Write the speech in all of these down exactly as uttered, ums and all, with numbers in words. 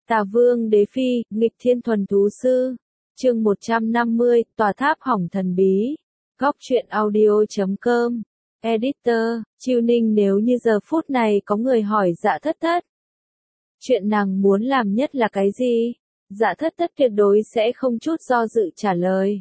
Tà Vương Đế Phi, nghịch thiên thuần thú sư. Chương một trăm năm mươi, tòa tháp hỏng thần bí. Góc truyện audio chấm com. Editor, Chiêu Ninh nếu như giờ phút này có người hỏi Dạ Thất Thất. Chuyện nàng muốn làm nhất là cái gì? Dạ Thất Thất tuyệt đối sẽ không chút do dự trả lời.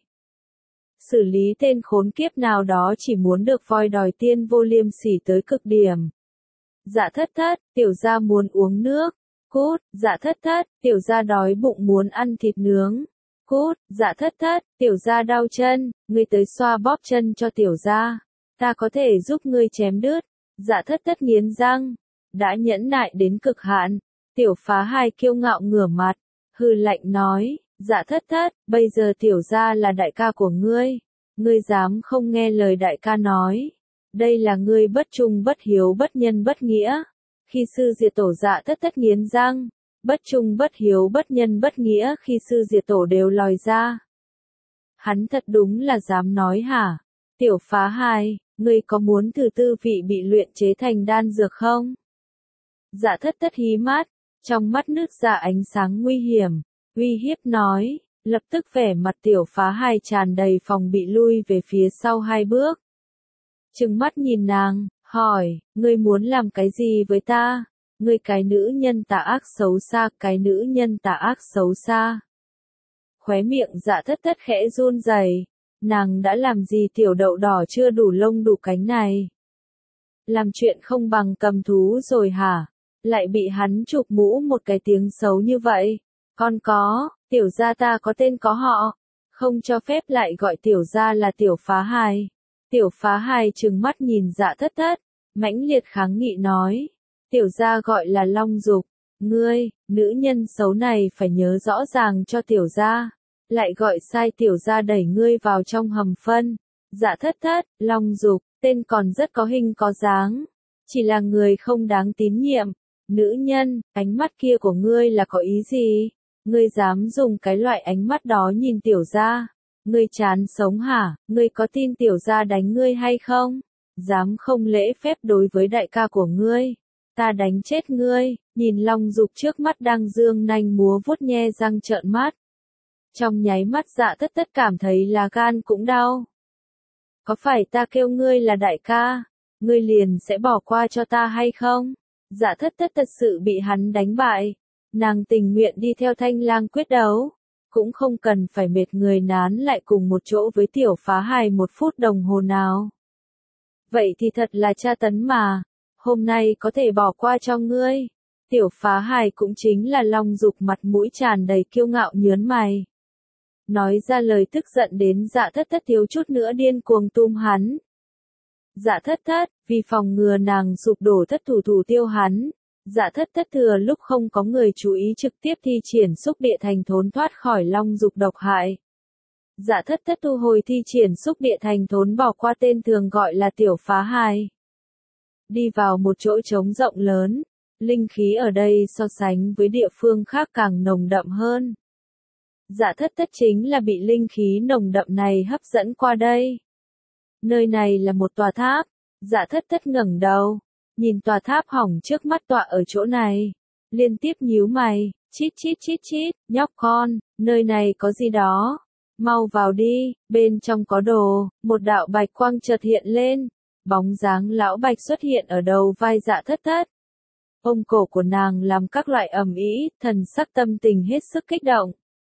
Xử lý tên khốn kiếp nào đó chỉ muốn được voi đòi tiên vô liêm sỉ tới cực điểm. Dạ Thất Thất, tiểu gia muốn uống nước. Cút, Dạ Thất Thất, tiểu gia đói bụng muốn ăn thịt nướng. Cút, Dạ Thất Thất, tiểu gia đau chân, ngươi tới xoa bóp chân cho tiểu gia. Ta có thể giúp ngươi chém đứt. Dạ Thất Thất nghiến răng. Đã nhẫn nại đến cực hạn. Tiểu phá hài kiêu ngạo ngửa mặt. Hừ lạnh nói, Dạ Thất Thất, bây giờ tiểu gia là đại ca của ngươi. Ngươi dám không nghe lời đại ca nói. Đây là ngươi bất trung bất hiếu bất nhân bất nghĩa. Khi sư diệt tổ Dạ Thất Thất nghiến răng. Bất trung bất hiếu bất nhân bất nghĩa khi sư diệt tổ đều lòi ra. Hắn thật đúng là dám nói hả? Tiểu phá hài, ngươi có muốn thử tư vị bị luyện chế thành đan dược không? Dạ Thất Thất hí mắt, trong mắt nước ra ánh sáng nguy hiểm, uy hiếp nói, lập tức vẻ mặt tiểu phá hài tràn đầy phòng bị lui về phía sau hai bước. Trừng mắt nhìn nàng, hỏi, ngươi muốn làm cái gì với ta? Ngươi cái nữ nhân tà ác xấu xa, cái nữ nhân tà ác xấu xa. Khóe miệng Dạ Thất Thất khẽ run rẩy, nàng đã làm gì tiểu đậu đỏ chưa đủ lông đủ cánh này? Làm chuyện không bằng cầm thú rồi hả? Lại bị hắn chụp mũ một cái tiếng xấu như vậy. Con có, tiểu gia ta có tên có họ, không cho phép lại gọi tiểu gia là tiểu phá hài. Tiểu phá hài trừng mắt nhìn Dạ Thất Thất, mãnh liệt kháng nghị nói. Tiểu gia gọi là Long Dục, ngươi, nữ nhân xấu này phải nhớ rõ ràng cho tiểu gia, lại gọi sai tiểu gia đẩy ngươi vào trong hầm phân. Dạ Thất Thất, Long Dục, tên còn rất có hình có dáng, chỉ là người không đáng tín nhiệm. Nữ nhân, ánh mắt kia của ngươi là có ý gì? Ngươi dám dùng cái loại ánh mắt đó nhìn tiểu gia? Ngươi chán sống hả? Ngươi có tin tiểu gia đánh ngươi hay không? Dám không lễ phép đối với đại ca của ngươi? Ta đánh chết ngươi. Nhìn Long Dục trước mắt đang dương nanh múa vuốt nhe răng trợn mắt. Trong nháy mắt Dạ Thất Thất cảm thấy là gan cũng đau. Có phải ta kêu ngươi là đại ca, ngươi liền sẽ bỏ qua cho ta hay không? Dạ Thất Thất thật sự bị hắn đánh bại. Nàng tình nguyện đi theo Thanh Lang quyết đấu, cũng không cần phải mệt người nán lại cùng một chỗ với tiểu phá hài một phút đồng hồ nào. Vậy thì thật là tra tấn mà. Hôm nay có thể bỏ qua cho ngươi. Tiểu phá hài cũng chính là Long Dục mặt mũi tràn đầy kiêu ngạo nhớn mày. Nói ra lời tức giận đến Dạ Thất Thất thiếu chút nữa điên cuồng tum hắn. Dạ Thất Thất, vì phòng ngừa nàng sụp đổ thất thủ thủ tiêu hắn. Dạ Thất Thất thừa lúc không có người chú ý trực tiếp thi triển xúc địa thành thốn thoát khỏi Long Dục độc hại. Dạ Thất Thất thu hồi thi triển xúc địa thành thốn bỏ qua tên thường gọi là tiểu phá hài. Đi vào một chỗ trống rộng lớn, linh khí ở đây so sánh với địa phương khác càng nồng đậm hơn. Dạ Thất Thất chính là bị linh khí nồng đậm này hấp dẫn qua đây. Nơi này là một tòa tháp. Dạ Thất Thất ngẩng đầu, nhìn tòa tháp hỏng trước mắt tọa ở chỗ này, liên tiếp nhíu mày, chít chít chít chít, nhóc con, nơi này có gì đó, mau vào đi, bên trong có đồ. Một đạo bạch quang chợt hiện lên, bóng dáng lão Bạch xuất hiện ở đầu vai Dạ Thất Thất. Ôm cổ của nàng làm các loại ầm ĩ, thần sắc tâm tình hết sức kích động.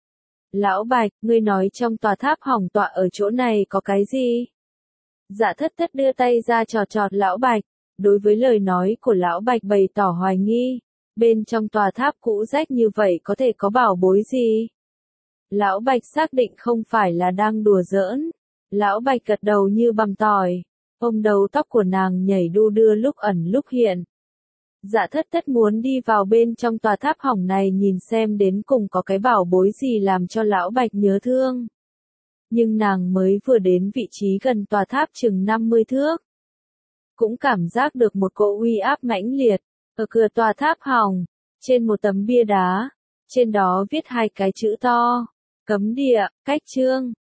Lão Bạch, ngươi nói trong tòa tháp hỏng tọa ở chỗ này có cái gì? Dạ Thất Thất đưa tay ra trò trọt lão Bạch, đối với lời nói của lão Bạch bày tỏ hoài nghi, bên trong tòa tháp cũ rách như vậy có thể có bảo bối gì? Lão Bạch xác định không phải là đang đùa giỡn. Lão Bạch gật đầu như bằm tỏi, ôm đầu tóc của nàng nhảy đu đưa lúc ẩn lúc hiện. Dạ Thất Thất muốn đi vào bên trong tòa tháp hỏng này nhìn xem đến cùng có cái bảo bối gì làm cho lão Bạch nhớ thương. Nhưng nàng mới vừa đến vị trí gần tòa tháp chừng năm mươi thước. Cũng cảm giác được một cỗ uy áp mãnh liệt. Ở cửa tòa tháp hỏng, trên một tấm bia đá, trên đó viết hai cái chữ to, cấm địa, cách chương.